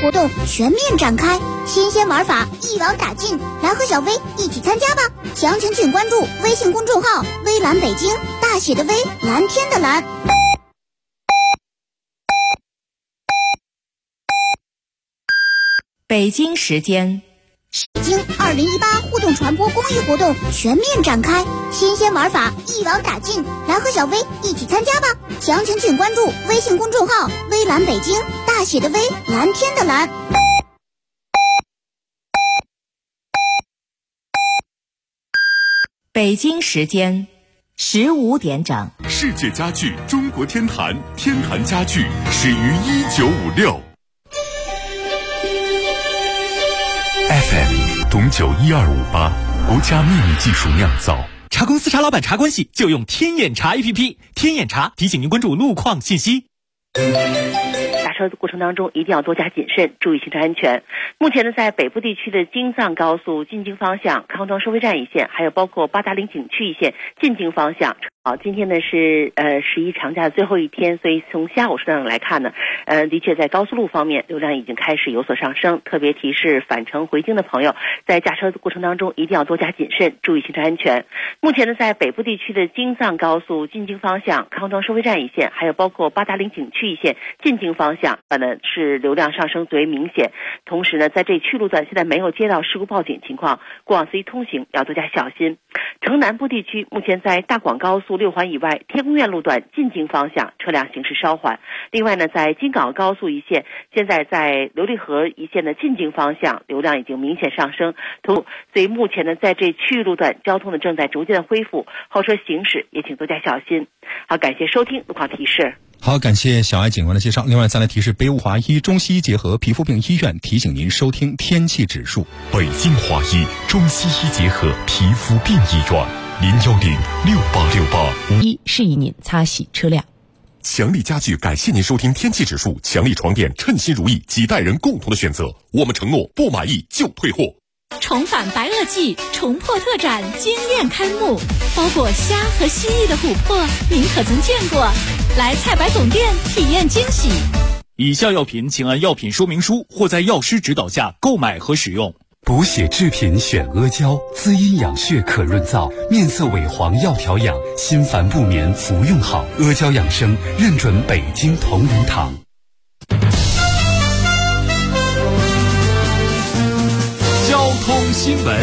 活动全面展开，新鲜玩法一网打尽，来和小薇一起参加吧！详情请关注微信公众号“微蓝北京”，大写的微，蓝天的蓝。 北京时间。 北京2018互动传播公益活动全面展开，新鲜玩法一网打尽，来和小薇一起参加吧！详情请关注微信公众号“微蓝北京”，大写的微，蓝天的蓝。 北京时间15点整。 世界家具中国天坛，天坛家具始于1956。FM 懂91258，国家秘密技术酿造。 茶公司茶老板茶关系就用天眼查 APP， 天眼查提醒您关注路况信息。 打车的过程当中一定要多加谨慎，注意行车安全。目前呢，在北部地区的京藏高速进京方向康庄收费站一线，还有包括八达岭景区一线进京方向。好，今天呢是11长假的最后一天，所以从下午车辆来看呢，的确在高速路方面流量已经开始有所上升。特别提示返程回京的朋友，在驾车的过程当中一定要多加谨慎，注意行车安全。目前呢，在北部地区的京藏高速进京方向康庄收费站一线，还有包括八达岭景区一线进京方向，是流量上升最为明显。同时呢，在这去路段现在没有接到事故报警情况，过往司机通行要多加小心。城南部地区目前在大广高速6环以外天宫苑路段进京方向车辆行驶稍缓。另外呢，在京港高速一线，现在在琉璃河一线的进京方向流量已经明显上升，所以目前呢，在这区域路段交通呢正在逐渐的恢复，后车行驶也请多加小心。好，感谢收听路况提示。 好，感谢小爱警官的介绍。另外再来提示，北五华医中西医结合皮肤病医院提醒您收听天气指数。 北京华医中西医结合皮肤病医院，010686851 示意您擦洗车辆。 强力家具感谢您收听天气指数。强力床垫，称心如意，几代人共同的选择。我们承诺不满意就退货。 重返白垩纪重破特展惊艳开幕，包裹虾和蜥蜴的琥珀，您可曾见过？来菜百总店体验惊喜。 以下药品请按药品说明书或在药师指导下购买和使用。 补血制品选阿胶，滋阴养血可润燥，面色萎黄要调养，心烦不眠服用好。阿胶养生认准北京同仁堂。 交通新闻。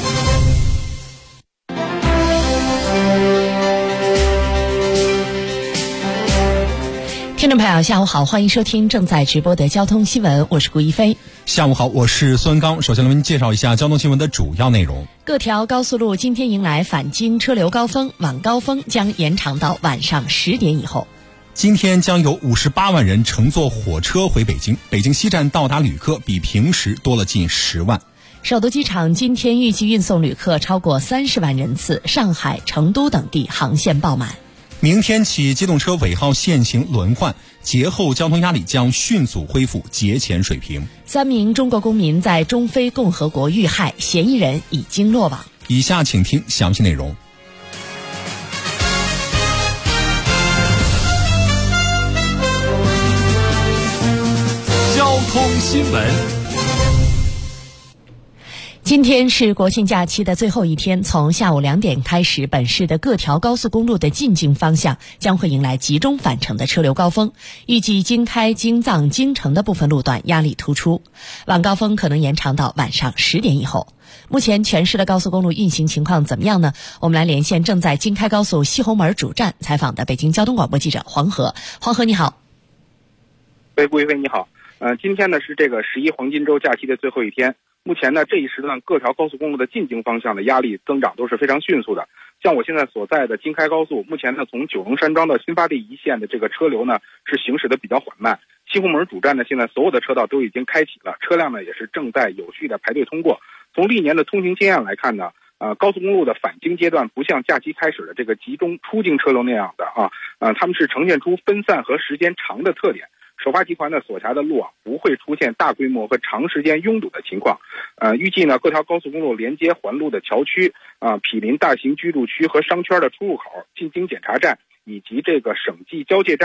听众朋友下午好，欢迎收听正在直播的交通新闻，我是顾一飞。 下午好，我是孙刚。首先来为您介绍一下交通新闻的主要内容。 各条高速路今天迎来返京车流高峰，晚高峰将延长到晚上10点以后。 今天将有58万人乘坐火车回北京，北京西站到达旅客比平时多了近10万。 首都机场今天预计运送旅客超过30万人次，上海、成都等地航线爆满。 明天起，机动车尾号限行轮换，节后交通压力将迅速恢复节前水平。 3名中国公民在中非共和国遇害，嫌疑人已经落网。 以下请听详细内容。 交通新闻。 今天是国庆假期的最后一天，从下午2点开始，本市的各条高速公路的进京方向将会迎来集中返程的车流高峰，预计京开、京藏、京承的部分路段压力突出，晚高峰可能延长到晚上10点以后。目前全市的高速公路运行情况怎么样呢？我们来连线正在京开高速西红门主站采访的北京交通广播记者黄河。黄河你好。 顾一飞你好。今天呢是这个11黄金周假期的最后一天。目前呢，这一时段各条高速公路的进京方向的压力增长都是非常迅速的。像我现在所在的京开高速，目前呢从九龙山庄到新发地一线的这个车流呢是行驶的比较缓慢。西红门主站呢，现在所有的车道都已经开启了，车辆呢也是正在有序的排队通过。从历年的通行经验来看呢，高速公路的返京阶段不像假期开始的这个集中出京车流那样的他们是呈现出分散和时间长的特点。首发集团呢所辖的路不会出现大规模和长时间拥堵的情况。预计呢各条高速公路连接环路的桥区毗邻大型居住区和商圈的出入口、进京检查站以及这个省际交界站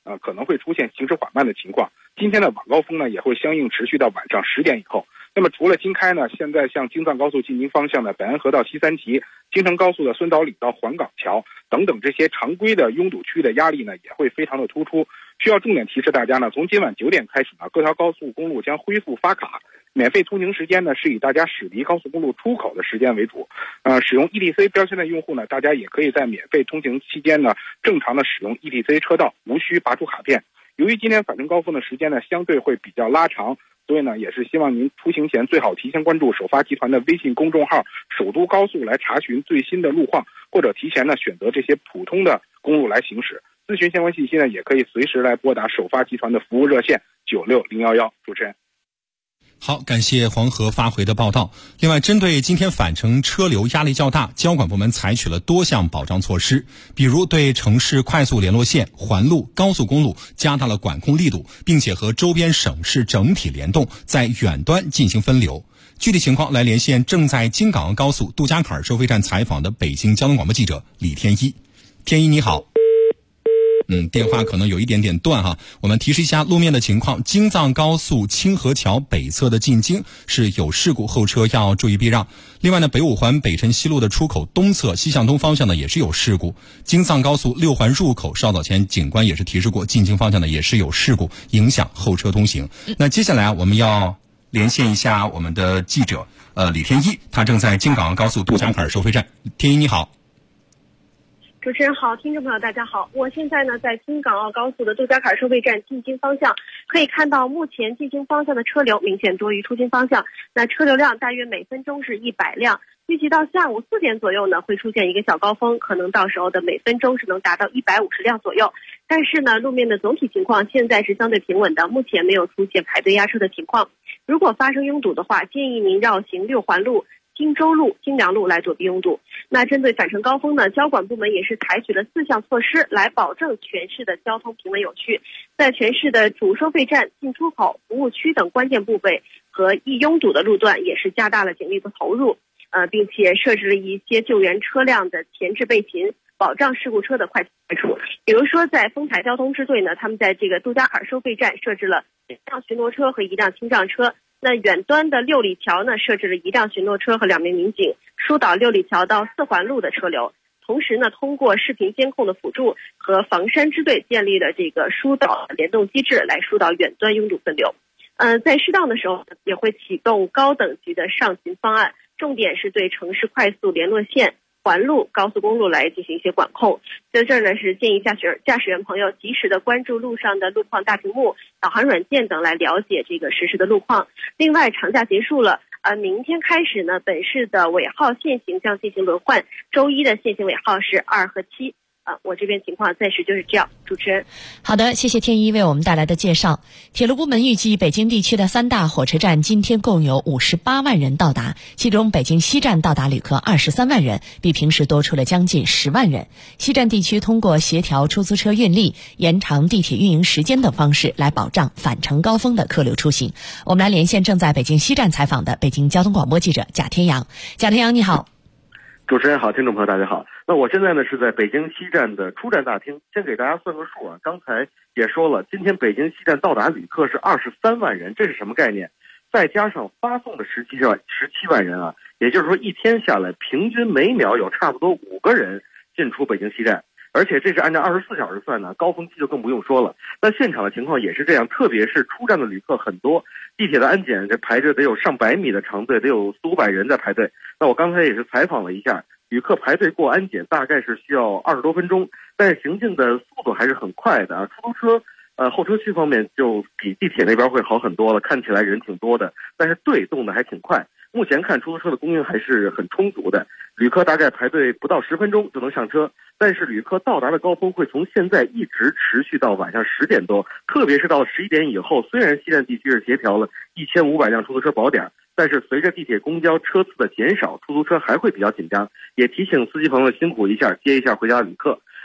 可能会出现行驶缓慢的情况。今天的晚高峰呢也会相应持续到晚上10点以后。那么除了经开呢，现在向京藏高速进京方向的北安河到西三旗、京承高速的孙岛里到环岗桥等等这些常规的拥堵区的压力呢也会非常的突出。需要重点提示大家呢，从今晚9点开始呢，各条高速公路将恢复发卡，免费通行时间呢是以大家驶离高速公路出口的时间为主。使用 ETC 标签的用户呢，大家也可以在免费通行期间呢，正常的使用 ETC 车道，无需拔出卡片。由于今天返程高峰的时间呢相对会比较拉长，所以呢也是希望您出行前最好提前关注首发集团的微信公众号首都高速来查询最新的路况，或者提前呢选择这些普通的公路来行驶。咨询相关信息呢也可以随时来拨打首发集团的服务热线96011。主持人。 好，感谢黄河发回的报道。另外，针对今天返程车流压力较大，交管部门采取了多项保障措施，比如对城市快速联络线、环路、高速公路加大了管控力度，并且和周边省市整体联动，在远端进行分流。具体情况来连线正在京港澳高速杜家坎儿收费站采访的北京交通广播记者李天一。天一你好。电话可能有一点点断哈，我们提示一下路面的情况。京藏高速清河桥北侧的进京是有事故，后车要注意避让。另外呢，北五环北辰西路的出口东侧西向东方向呢也是有事故。京藏高速6环入口稍早前警官也是提示过，进京方向呢也是有事故，影响后车通行。那接下来我们要连线一下我们的记者李天一，他正在京港澳高速杜家坎儿收费站。天一你好。 主持人好，听众朋友大家好，我现在呢在京港澳高速的杜家坎收费站进京方向，可以看到目前进京方向的车流明显多于出京方向，那车流量大约每分钟是100辆，预计到下午4点左右呢会出现一个小高峰，可能到时候的每分钟是能达到150辆左右。但是呢，路面的总体情况现在是相对平稳的，目前没有出现排队压车的情况。如果发生拥堵的话，建议您绕行6环路、荆州路、京良路来躲避拥堵。那针对返程高峰呢，交管部门也是采取了4项措施来保证全市的交通平稳有序。在全市的主收费站、进出口、服务区等关键部位和易拥堵的路段，也是加大了警力的投入，并且设置了一些救援车辆的前置备勤，保障事故车的快处。比如说在丰台交通支队呢，他们在这个杜家坎收费站设置了1辆巡逻车和1辆清障车。那远端的6里桥呢，设置了1辆巡逻车和2名民警，疏导6里桥到4环路的车流。同时呢，通过视频监控的辅助和房山支队建立了这个疏导联动机制，来疏导远端拥堵分流。在适当的时候也会启动高等级的上行方案，重点是对城市快速联络线、环路、高速公路来进行一些管控。在这儿呢，是建议驾驶员朋友及时的关注路上的路况大屏幕、导航软件等来了解这个实时的路况。另外，长假结束了，明天开始呢，本市的尾号限行将进行轮换，周一的限行尾号是2和7。我这边情况暂时就是这样。主持人， 好的，谢谢天一为我们带来的介绍。铁路部门预计，北京地区的3大火车站今天共有58万人到达，其中北京西站到达旅客23万人，比平时多出了将近10万人。西站地区通过协调出租车运力、延长地铁运营时间等方式来保障返程高峰的客流出行。我们来连线正在北京西站采访的北京交通广播记者贾天阳。贾天阳你好。 主持人好，听众朋友大家好。那我现在呢是在北京西站的出站大厅，先给大家算个数啊。刚才也说了，今天北京西站到达旅客是23万人，这是什么概念？再加上发送的17万人啊，也就是说一天下来，平均每秒有差不多5个人进出北京西站，而且这是按照24小时算的，高峰期就更不用说了。那现场的情况也是这样，特别是出站的旅客很多，地铁的安检这排着得有上百米的长队，得有400-500人在排队。那我刚才也是采访了一下，旅客排队过安检大概是需要20多分钟，但是行进的速度还是很快的啊。出租车候车区方面就比地铁那边会好很多了，看起来人挺多的，但是队动的还挺快。目前看出租车的供应还是很充足的，旅客大概排队不到10分钟就能上车，但是旅客到达的高峰会从现在一直持续到晚上10点多，特别是到了11点以后，虽然西站地区是协调了1500辆出租车保点，但是随着地铁公交车次的减少，出租车还会比较紧张，也提醒司机朋友辛苦一下，接一下回家的旅客。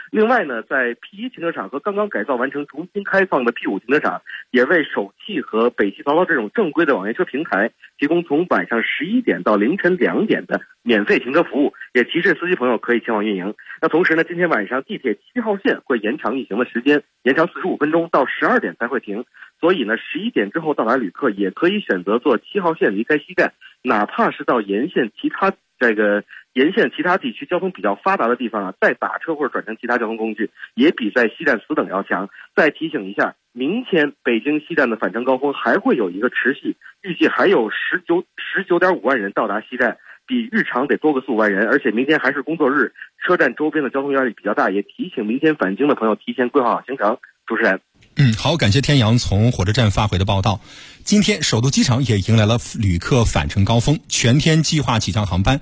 另外呢，在 P1 停车场和刚刚改造完成重新开放的 P5 停车场，也为首汽和北汽曹操这种正规的网约车平台提供从晚上11点到凌晨2点的免费停车服务，也提示司机朋友可以前往运营。那同时呢，今天晚上地铁7号线会延长运行的时间，延长45分钟，到12点才会停。所以呢，11点之后到达旅客也可以选择坐7号线离开西站，哪怕是到沿线其他地区交通比较发达的地方再打车或者转乘其他交通工具，也比在西站死等要强。再提醒一下，明天北京西站的返程高峰还会有一个持续，预计还有19.5万人到达西站，比日常得多个4-5万人，而且明天还是工作日，车站周边的交通压力比较大，也提醒明天返京的朋友提前规划好行程。主持人。 好，感谢天阳从火车站发回的报道。今天首都机场也迎来了旅客返程高峰，全天计划起降航班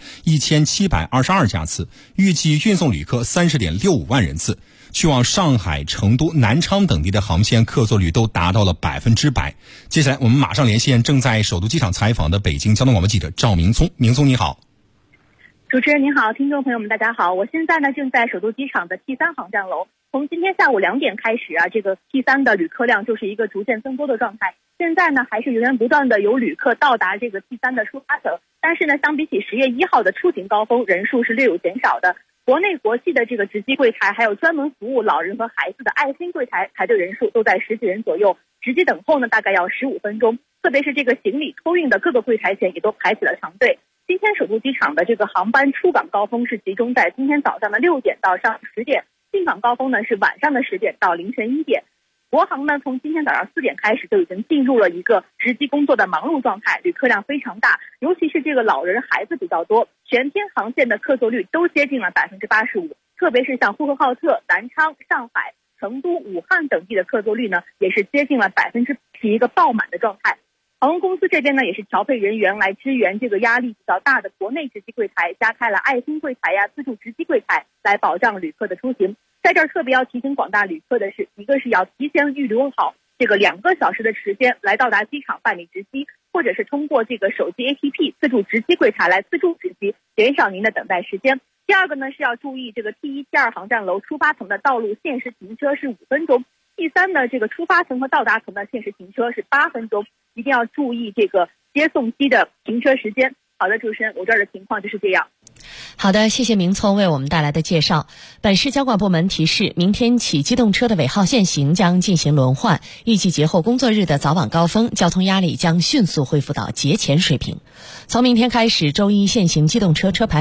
1722架次，预计运送旅客30.65万人次。去往上海、成都、南昌等地的航线客座率都达到了100%。接下来我们马上连线正在首都机场采访的北京交通广播记者赵明聪。明聪你好。 主持人您好，听众朋友们大家好，我现在呢正在首都机场的 T3 航站楼。从今天下午2点开始这个 T3 的旅客量就是一个逐渐增多的状态。现在呢还是源源不断的有旅客到达这个 T3 的出发层，但是呢相比起10月1号的出行高峰，人数是略有减少的。国内国际的这个值机柜台，还有专门服务老人和孩子的爱心柜台，排队人数都在10几人左右，值机等候呢大概要15分钟。特别是这个行李托运的各个柜台前也都排起了长队。今天首都机场的这个航班出港高峰是集中在今天早上的6点到上午10点，进港高峰呢是晚上的10点到凌晨1点。国航呢从今天早上4点开始就已经进入了一个值机工作的忙碌状态，旅客量非常大，尤其是这个老人孩子比较多，全天航线的客座率都接近了85%，特别是像呼和浩特、南昌、上海、成都、武汉等地的客座率呢也是接近了100%，是一个爆满的状态。航空公司这边呢也是调配人员来支援这个压力比较大的国内值机柜台，加开了爱心柜台自助值机柜台，来保障旅客的出行。在这儿特别要提醒广大旅客的是，一个是要提前预留好这个2个小时的时间来到达机场办理值机，或者是通过这个手机 APP 自助值机柜台来自助值机，减少您的等待时间。第二个呢是要注意这个 T1、T2 航站楼出发层的道路限时停车是5分钟，第3呢这个出发层和到达层的限时停车是8分钟，一定要注意这个接送机的停车时间。好的，主持人，我这儿的情况就是这样。 好的，谢谢明聪为我们带来的介绍。本市交管部门提示，明天起机动车的尾号限行将进行轮换，预计节后工作日的早晚高峰，交通压力将迅速恢复到节前水平。从明天开始，周一限行机动车车牌